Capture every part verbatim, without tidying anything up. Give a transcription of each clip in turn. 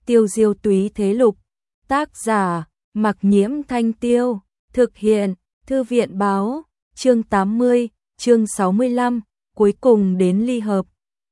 Tiêu diêu túy thế lục. Tác giả, Mặc Nhiễm Thanh Tiêu. Thực hiện, Thư viện báo. Chương tám mươi, chương sáu mươi lăm, cuối cùng đến ly hợp.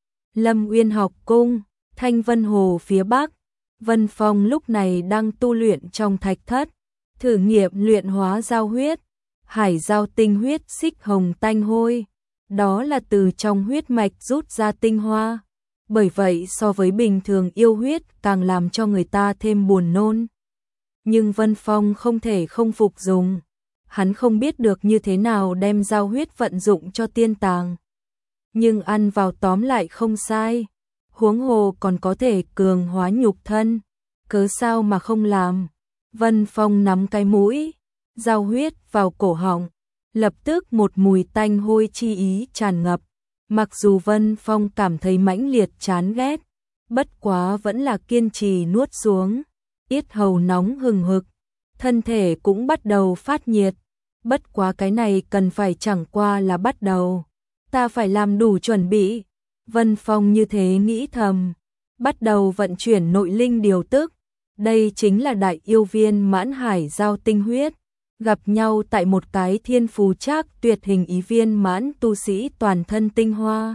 Lâm Uyên học cung, Thanh Vân Hồ phía Bắc. Vân Phong lúc này đang tu luyện trong thạch thất, thử nghiệm luyện hóa giao huyết. Hải giao tinh huyết xích hồng tanh hôi, đó là từ trong huyết mạch rút ra tinh hoa. Bởi vậy so với bình thường yêu huyết càng làm cho người ta thêm buồn nôn. Nhưng Vân Phong không thể không phục dùng. Hắn không biết được như thế nào đem giao huyết vận dụng cho tiên tàng. Nhưng ăn vào tóm lại không sai. Huống hồ còn có thể cường hóa nhục thân. Cớ sao mà không làm. Vân Phong nắm cái mũi, giao huyết vào cổ họng. Lập tức một mùi tanh hôi chi ý tràn ngập. Mặc dù Vân Phong cảm thấy mãnh liệt chán ghét, bất quá vẫn là kiên trì nuốt xuống. Yết hầu nóng hừng hực, thân thể cũng bắt đầu phát nhiệt. Bất quá cái này cần phải chẳng qua là bắt đầu. Ta phải làm đủ chuẩn bị. Vân Phong như thế nghĩ thầm. Bắt đầu vận chuyển nội linh điều tức. Đây chính là đại yêu viên mãn hải giao tinh huyết. Gặp nhau tại một cái thiên phú trác tuyệt hình ý viên mãn tu sĩ toàn thân tinh hoa.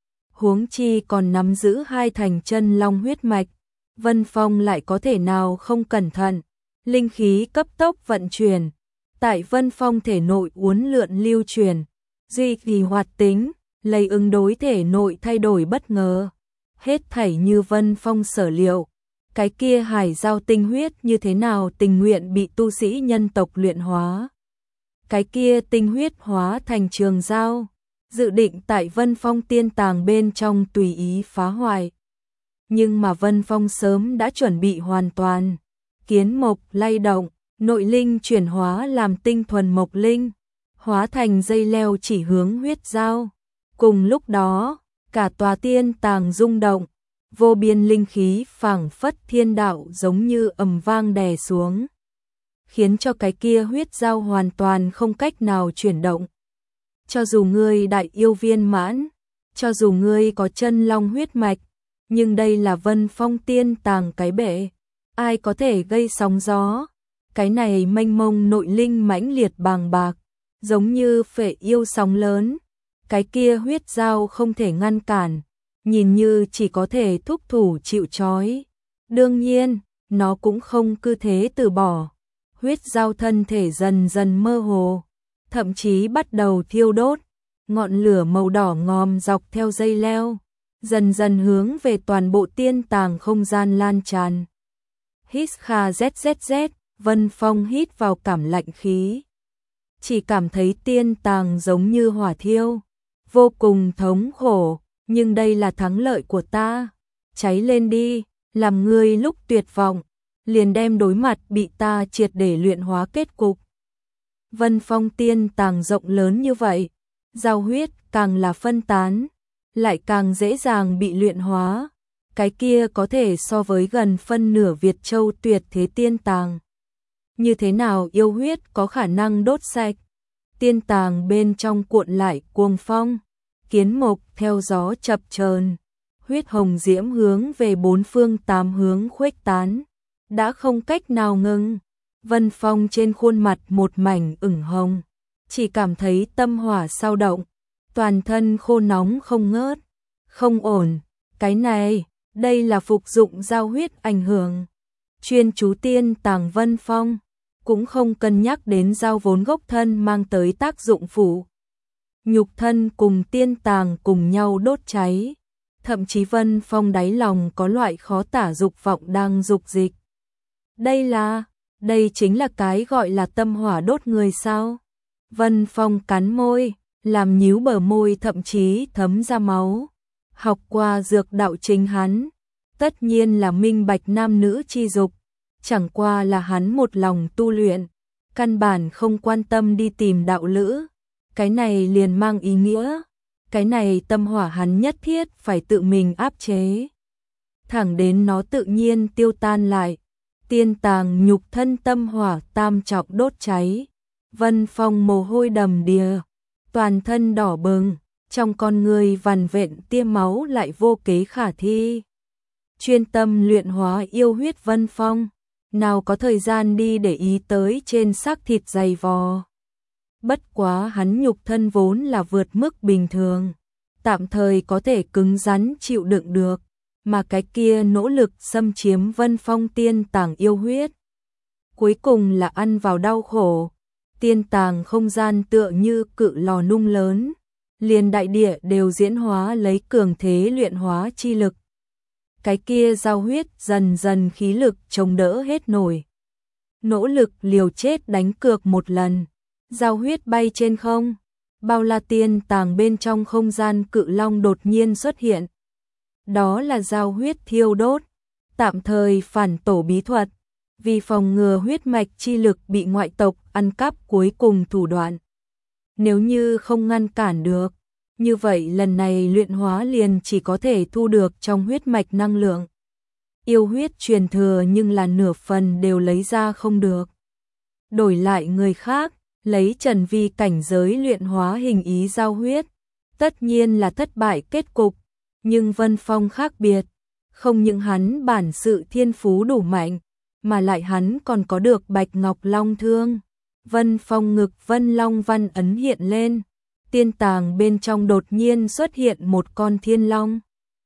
Huống chi còn nắm giữ hai thành chân long huyết mạch. Vân Phong lại có thể nào không cẩn thận. Linh khí cấp tốc vận chuyển. Tại Vân Phong thể nội uốn lượn lưu truyền. Duy trì hoạt tính, lấy ứng đối thể nội thay đổi bất ngờ. Hết thảy như Vân Phong sở liệu. Cái kia hải giao tinh huyết như thế nào tình nguyện bị tu sĩ nhân tộc luyện hóa. Cái kia tinh huyết hóa thành trường giao, dự định tại Vân Phong tiên tàng bên trong tùy ý phá hoại. Nhưng mà Vân Phong sớm đã chuẩn bị hoàn toàn. Kiến mộc lay động, nội linh chuyển hóa làm tinh thuần mộc linh, hóa thành dây leo chỉ hướng huyết giao. Cùng lúc đó, cả tòa tiên tàng rung động. Vô biên linh khí phảng phất thiên đạo giống như ầm vang đè xuống, khiến cho cái kia huyết giao hoàn toàn không cách nào chuyển động. Cho dù ngươi đại yêu viên mãn, cho dù ngươi có chân long huyết mạch, nhưng đây là Vân Phong tiên tàng cái bể, ai có thể gây sóng gió. Cái này mênh mông nội linh mãnh liệt bàng bạc, giống như phệ yêu sóng lớn, cái kia huyết giao không thể ngăn cản. Nhìn như chỉ có thể thúc thủ chịu trói. Đương nhiên, nó cũng không cứ thế từ bỏ. Huyết giao thân thể dần dần mơ hồ, thậm chí bắt đầu thiêu đốt. Ngọn lửa màu đỏ ngòm dọc theo dây leo, dần dần hướng về toàn bộ tiên tàng không gian lan tràn. Hít kha zzz, Vân Phong hít vào cảm lạnh khí. Chỉ cảm thấy tiên tàng giống như hỏa thiêu, vô cùng thống khổ. Nhưng đây là thắng lợi của ta. Cháy lên đi, làm ngươi lúc tuyệt vọng, liền đem đối mặt bị ta triệt để luyện hóa kết cục. Vân Phong tiên tàng rộng lớn như vậy, giao huyết càng là phân tán, lại càng dễ dàng bị luyện hóa. Cái kia có thể so với gần phân nửa Việt Châu tuyệt thế tiên tàng. Như thế nào yêu huyết có khả năng đốt sạch? Tiên tàng bên trong cuộn lại cuồng phong. Kiến mộc theo gió chập chờn, huyết hồng diễm hướng về bốn phương tám hướng khuếch tán, đã không cách nào ngừng. Vân Phong trên khuôn mặt một mảnh ửng hồng, chỉ cảm thấy tâm hỏa sao động, toàn thân khô nóng không ngớt. Không ổn, cái này, đây là phục dụng giao huyết ảnh hưởng. Chuyên chú tiên tàng Vân Phong, cũng không cân nhắc đến giao vốn gốc thân mang tới tác dụng phụ. Nhục thân cùng tiên tàng cùng nhau đốt cháy. Thậm chí Vân Phong đáy lòng có loại khó tả dục vọng đang dục dịch. Đây là, đây chính là cái gọi là tâm hỏa đốt người sao? Vân Phong cắn môi, làm nhíu bờ môi thậm chí thấm ra máu. Học qua dược đạo chính hắn, tất nhiên là minh bạch nam nữ chi dục. Chẳng qua là hắn một lòng tu luyện, căn bản không quan tâm đi tìm đạo lữ. Cái này liền mang ý nghĩa, cái này tâm hỏa hắn nhất thiết phải tự mình áp chế. Thẳng đến nó tự nhiên tiêu tan lại, tiên tàng nhục thân tâm hỏa tam trọng đốt cháy. Vân Phong mồ hôi đầm đìa, toàn thân đỏ bừng, trong con người vằn vện tia máu lại vô kế khả thi. chuyên tâm luyện hóa yêu huyết Vân Phong, nào có thời gian đi để ý tới trên xác thịt dày vò. Bất quá hắn nhục thân vốn là vượt mức bình thường, tạm thời có thể cứng rắn chịu đựng được, mà cái kia nỗ lực xâm chiếm Vân Phong tiên tàng yêu huyết. Cuối cùng là ăn vào đau khổ, tiên tàng không gian tựa như cự lò nung lớn, liền đại địa đều diễn hóa lấy cường thế luyện hóa chi lực. Cái kia giao huyết dần dần khí lực chống đỡ hết nổi. Nỗ lực liều chết đánh cược một lần, giao huyết bay trên không, bao la tiên tàng bên trong không gian cự long đột nhiên xuất hiện. Đó là giao huyết thiêu đốt, tạm thời phản tổ bí thuật, vì phòng ngừa huyết mạch chi lực bị ngoại tộc ăn cắp cuối cùng thủ đoạn. Nếu như không ngăn cản được, như vậy lần này luyện hóa liền chỉ có thể thu được trong huyết mạch năng lượng. Yêu huyết truyền thừa nhưng là nửa phần đều lấy ra không được. Đổi lại người khác, lấy Trần Vi cảnh giới luyện hóa hình ý giao huyết, tất nhiên là thất bại kết cục, nhưng Vân Phong khác biệt, không những hắn bản sự thiên phú đủ mạnh, mà lại hắn còn có được Bạch Ngọc Long Thương. Vân Phong ngực Vân Long văn ấn hiện lên, tiên tàng bên trong đột nhiên xuất hiện một con thiên long.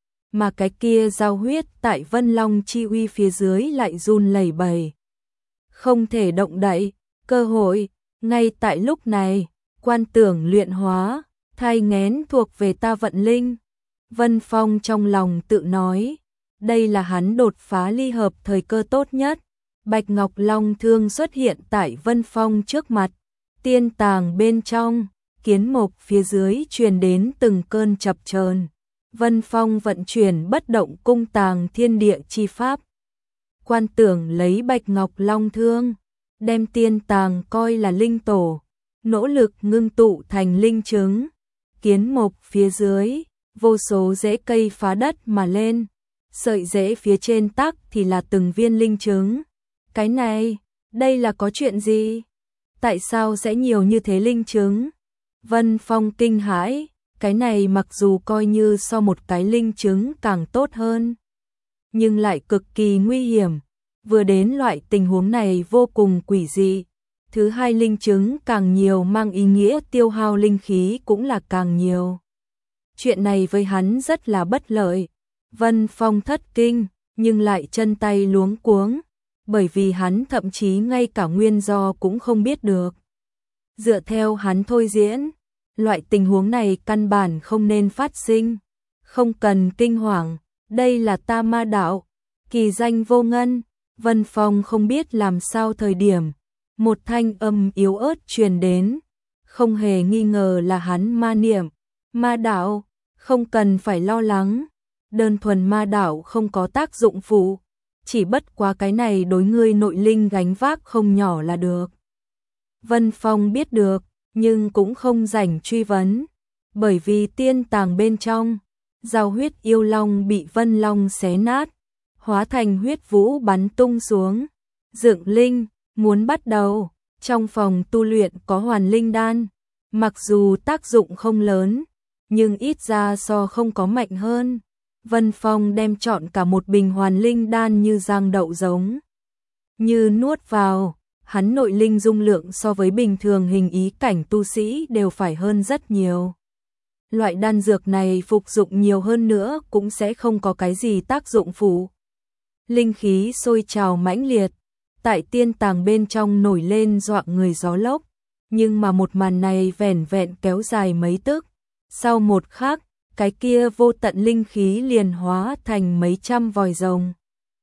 Mà cái kia giao huyết tại Vân Long chi uy phía dưới lại run lẩy bẩy, không thể động đậy. Cơ hội, ngay tại lúc này, quan tưởng luyện hóa, thai nghén thuộc về ta vận linh. Vân Phong trong lòng tự nói, đây là hắn đột phá ly hợp thời cơ tốt nhất. Bạch Ngọc Long Thương xuất hiện tại Vân Phong trước mặt, tiên tàng bên trong, kiến mộc phía dưới truyền đến từng cơn chập chờn. Vân Phong vận chuyển bất động cung tàng thiên địa chi pháp. Quan tưởng lấy Bạch Ngọc Long Thương, đem tiên tàng coi là linh tổ, nỗ lực ngưng tụ thành linh trứng. Kiến mộc phía dưới, vô số rễ cây phá đất mà lên, sợi rễ phía trên tắc thì là từng viên linh trứng. Cái này, đây là có chuyện gì? Tại sao sẽ nhiều như thế linh trứng? Vân Phong kinh hãi, cái này mặc dù coi như so một cái linh trứng càng tốt hơn, nhưng lại cực kỳ nguy hiểm. Vừa đến loại tình huống này vô cùng quỷ dị. Thứ hai, linh trứng càng nhiều mang ý nghĩa tiêu hao linh khí cũng là càng nhiều. Chuyện này với hắn rất là bất lợi. Vân Phong thất kinh, nhưng lại chân tay luống cuống, bởi vì hắn thậm chí ngay cả nguyên do cũng không biết được. Dựa theo hắn thôi diễn, loại tình huống này căn bản không nên phát sinh. Không cần kinh hoàng, đây là ta ma đạo, kỳ danh vô ngân. Vân Phong không biết làm sao thời điểm, một thanh âm yếu ớt truyền đến, không hề nghi ngờ là hắn ma niệm. Ma đạo, không cần phải lo lắng, đơn thuần ma đạo không có tác dụng phụ, chỉ bất quá cái này đối ngươi nội linh gánh vác không nhỏ là được. Vân Phong biết được, nhưng cũng không rảnh truy vấn, bởi vì tiên tàng bên trong, giao huyết yêu long bị Vân Long xé nát, hóa thành huyết vũ bắn tung xuống. Dựng linh, muốn bắt đầu, trong phòng tu luyện có hoàn linh đan, mặc dù tác dụng không lớn, nhưng ít ra so không có mạnh hơn. Vân Phong đem chọn cả một bình hoàn linh đan như giang đậu giống như nuốt vào, hắn nội linh dung lượng so với bình thường hình ý cảnh tu sĩ đều phải hơn rất nhiều. Loại đan dược này phục dụng nhiều hơn nữa cũng sẽ không có cái gì tác dụng phụ. Linh khí sôi trào mãnh liệt, tại tiên tàng bên trong nổi lên dọa người gió lốc, nhưng mà một màn này vẻn vẹn kéo dài mấy tức. Sau một khắc, cái kia vô tận linh khí liền hóa thành mấy trăm vòi rồng,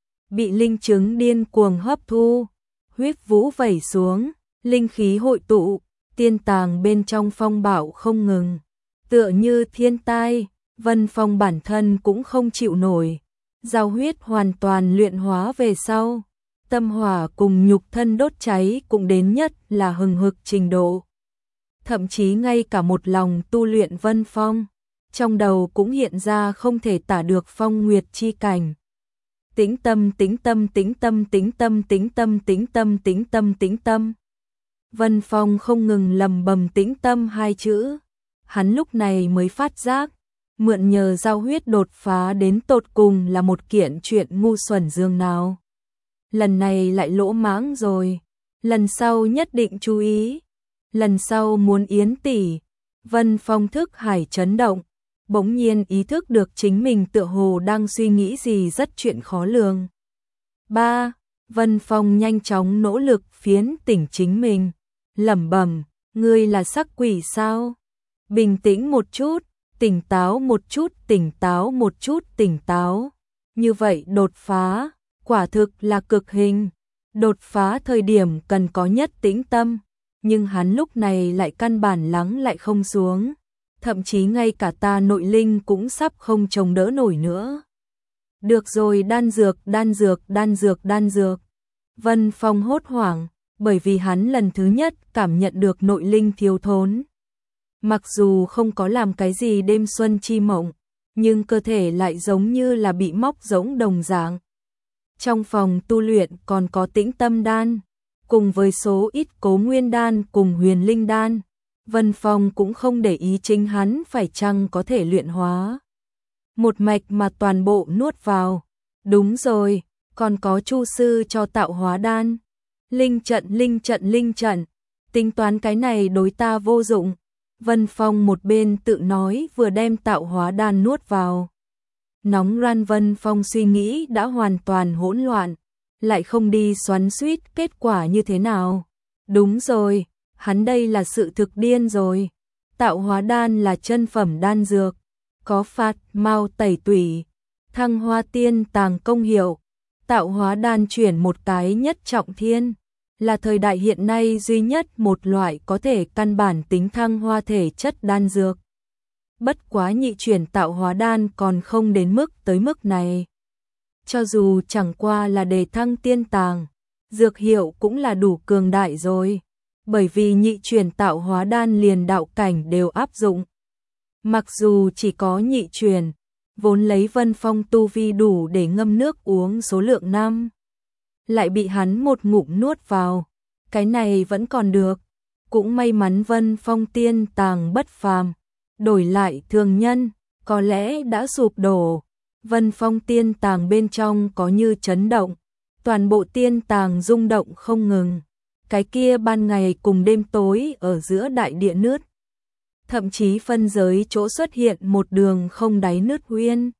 bị linh trứng điên cuồng hấp thu, huyết vũ vẩy xuống, linh khí hội tụ, tiên tàng bên trong phong bạo không ngừng, tựa như thiên tai. Vân Phong bản thân cũng không chịu nổi, giao huyết hoàn toàn luyện hóa về sau, tâm hỏa cùng nhục thân đốt cháy cũng đến nhất là hừng hực trình độ. Thậm chí ngay cả một lòng tu luyện Vân Phong, trong đầu cũng hiện ra không thể tả được phong nguyệt chi cảnh. Tĩnh tâm, tĩnh tâm, tĩnh tâm, tĩnh tâm, tĩnh tâm, tĩnh tâm, tĩnh tâm, tĩnh tâm. Vân Phong không ngừng lầm bầm tĩnh tâm hai chữ. Hắn lúc này mới phát giác, mượn nhờ giao huyết đột phá đến tột cùng là một kiện chuyện ngu xuẩn dương nào. Lần này lại lỗ mãng rồi, lần sau nhất định chú ý, lần sau muốn Yến tỷ. Vân Phong thức hải chấn động, bỗng nhiên ý thức được chính mình tựa hồ đang suy nghĩ gì rất chuyện khó lường. Ba, Vân Phong nhanh chóng nỗ lực phiến tỉnh chính mình, lẩm bẩm, ngươi là sắc quỷ sao? Bình tĩnh một chút, tỉnh táo một chút, tỉnh táo một chút, tỉnh táo. Như vậy đột phá, quả thực là cực hình. Đột phá thời điểm cần có nhất tĩnh tâm, nhưng hắn lúc này lại căn bản lắng lại không xuống. Thậm chí ngay cả ta nội linh cũng sắp không chống đỡ nổi nữa. Được rồi, đan dược, đan dược, đan dược, đan dược. Vân Phong hốt hoảng, bởi vì hắn lần thứ nhất cảm nhận được nội linh thiếu thốn. Mặc dù không có làm cái gì đêm xuân chi mộng, nhưng cơ thể lại giống như là bị móc rỗng đồng dạng. Trong phòng tu luyện còn có tĩnh tâm đan, cùng với số ít cố nguyên đan cùng huyền linh đan. Vân Phong cũng không để ý chính hắn phải chăng có thể luyện hóa. Một mạch mà toàn bộ nuốt vào. Đúng rồi, còn có chu sư cho tạo hóa đan. Linh trận, linh trận, linh trận. Tính toán cái này đối ta vô dụng. Vân Phong một bên tự nói vừa đem tạo hóa đan nuốt vào. Nóng ran Vân Phong suy nghĩ đã hoàn toàn hỗn loạn. Lại không đi xoắn xuýt kết quả như thế nào. Đúng rồi, hắn đây là sự thực điên rồi. Tạo hóa đan là chân phẩm đan dược. Có phạt, mau tẩy tủy, thăng hoa tiên tàng công hiệu. Tạo hóa đan chuyển một cái nhất trọng thiên. Là thời đại hiện nay duy nhất một loại có thể căn bản tính thăng hoa thể chất đan dược. Bất quá nhị chuyển tạo hóa đan còn không đến mức tới mức này. Cho dù chẳng qua là đề thăng tiên tàng, dược hiệu cũng là đủ cường đại rồi. Bởi vì nhị chuyển tạo hóa đan liền đạo cảnh đều áp dụng. Mặc dù chỉ có nhị chuyển, vốn lấy Vân Phong tu vi đủ để ngâm nước uống số lượng năm. Lại bị hắn một ngụm nuốt vào. Cái này vẫn còn được. Cũng may mắn Vân Phong tiên tàng bất phàm. Đổi lại thường nhân, có lẽ đã sụp đổ. Vân Phong tiên tàng bên trong có như chấn động. Toàn bộ tiên tàng rung động không ngừng. Cái kia ban ngày cùng đêm tối ở giữa đại địa nứt. Thậm chí phân giới chỗ xuất hiện một đường không đáy nứt huyên.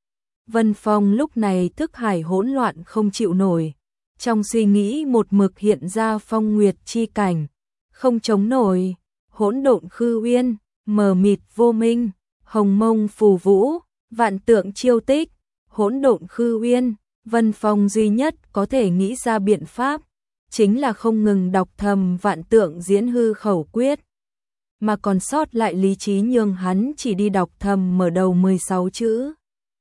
Vân Phong lúc này thức hải hỗn loạn không chịu nổi. Trong suy nghĩ một mực hiện ra phong nguyệt chi cảnh. Không chống nổi. Hỗn độn khư uyên, mờ mịt vô minh, hồng mông phù vũ, vạn tượng chiêu tích, hỗn độn khư uyên. Vân Phong duy nhất có thể nghĩ ra biện pháp. Chính là không ngừng đọc thầm vạn tượng diễn hư khẩu quyết. Mà còn sót lại lý trí nhường hắn chỉ đi đọc thầm mở đầu mười sáu chữ.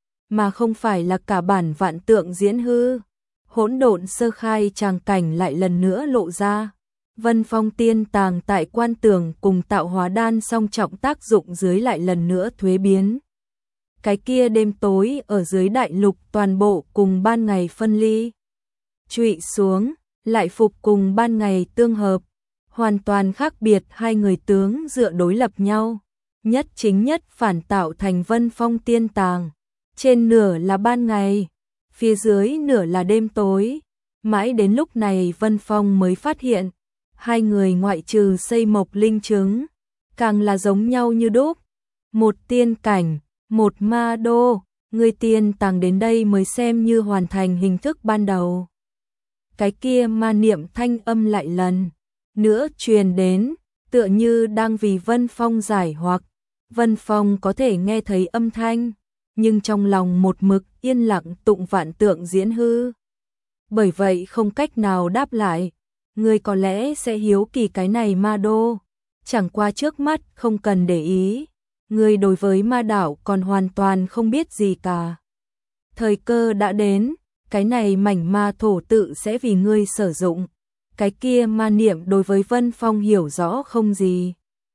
Mà không phải là cả bản vạn tượng diễn hư. Hỗn độn sơ khai tràng cảnh lại lần nữa lộ ra. Vân Phong tiên tàng tại quan tường cùng tạo hóa đan song trọng tác dụng dưới lại lần nữa thuế biến. Cái kia đêm tối ở dưới đại lục toàn bộ cùng ban ngày phân ly. Trụy xuống, lại phục cùng ban ngày tương hợp. Hoàn toàn khác biệt hai người tướng dựa đối lập nhau. Nhất chính nhất phản tạo thành Vân Phong tiên tàng. Trên nửa là ban ngày, phía dưới nửa là đêm tối. Mãi đến lúc này Vân Phong mới phát hiện. Hai người ngoại trừ xây mộc linh chứng, càng là giống nhau như đúc. Một tiên cảnh, một ma đô, người tiên tàng đến đây mới xem như hoàn thành hình thức ban đầu. Cái kia ma niệm thanh âm lại lần nữa truyền đến, tựa như đang vì Vân Phong giải hoặc. Vân Phong có thể nghe thấy âm thanh, nhưng trong lòng một mực yên lặng tụng vạn tượng diễn hư. Bởi vậy không cách nào đáp lại. Người có lẽ sẽ hiếu kỳ cái này ma đô. Chẳng qua trước mắt không cần để ý. Người đối với ma đảo còn hoàn toàn không biết gì cả. Thời cơ đã đến, cái này mảnh ma thổ tự sẽ vì ngươi sử dụng. Cái kia ma niệm đối với Vân Phong hiểu rõ không gì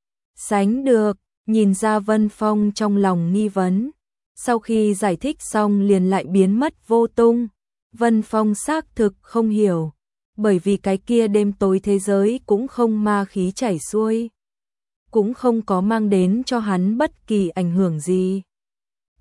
sánh được, nhìn ra Vân Phong trong lòng nghi vấn. Sau khi giải thích xong liền lại biến mất vô tung. Vân Phong xác thực không hiểu, bởi vì cái kia đêm tối thế giới cũng không ma khí chảy xuôi, cũng không có mang đến cho hắn bất kỳ ảnh hưởng gì.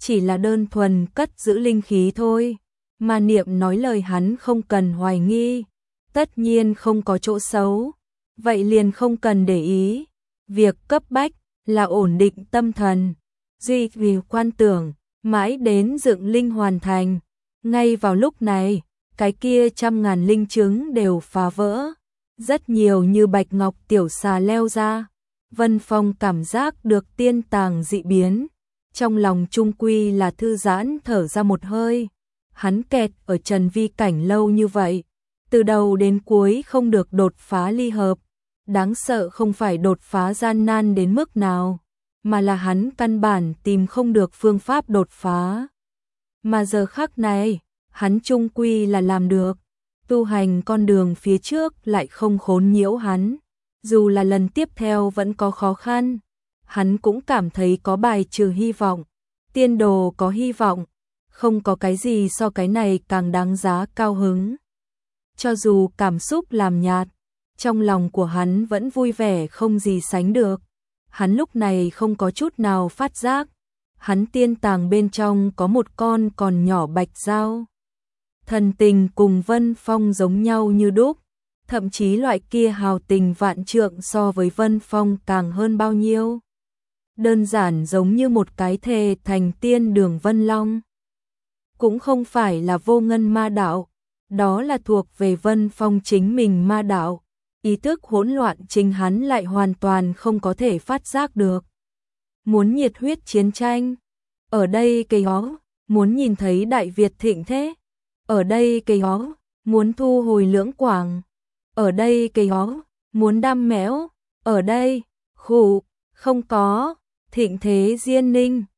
chỉ là đơn thuần cất giữ linh khí thôi. Mà niệm nói lời hắn không cần hoài nghi, tất nhiên không có chỗ xấu, vậy liền không cần để ý. Việc cấp bách là ổn định tâm thần, duy trì quan tưởng, mãi đến dựng linh hoàn thành. Ngay vào lúc này, cái kia trăm ngàn linh chứng đều phá vỡ, rất nhiều như bạch ngọc tiểu xà leo ra. Vân Phong cảm giác được tiên tàng dị biến, trong lòng trung quy là thư giãn thở ra một hơi. Hắn kẹt ở trần vi cảnh lâu như vậy, từ đầu đến cuối không được đột phá ly hợp. Đáng sợ không phải đột phá gian nan đến mức nào, mà là hắn căn bản tìm không được phương pháp đột phá. Mà giờ khắc này, hắn trung quy là làm được. Tu hành con đường phía trước lại không khốn nhiễu hắn. Dù là lần tiếp theo vẫn có khó khăn, hắn cũng cảm thấy có bài trừ hy vọng. Tiên đồ có hy vọng, không có cái gì so cái này càng đáng giá cao hứng. Cho dù cảm xúc làm nhạt, trong lòng của hắn vẫn vui vẻ không gì sánh được. Hắn lúc này không có chút nào phát giác, hắn tiên tàng bên trong có một con còn nhỏ bạch dao. Thần tình cùng Vân Phong giống nhau như đúc, thậm chí loại kia hào tình vạn trượng so với Vân Phong càng hơn bao nhiêu. Đơn giản giống như một cái thề thành tiên đường Vân Long. Cũng không phải là vô ngân ma đạo, đó là thuộc về Vân Phong chính mình ma đạo. Ý thức hỗn loạn chính hắn lại hoàn toàn không có thể phát giác được. Muốn nhiệt huyết chiến tranh, ở đây cây ó, muốn nhìn thấy Đại Việt thịnh thế, ở đây cây ó, muốn thu hồi Lưỡng Quảng, ở đây cây ó, muốn đam mẽo, ở đây, khủ, không có, thịnh thế Diên Ninh.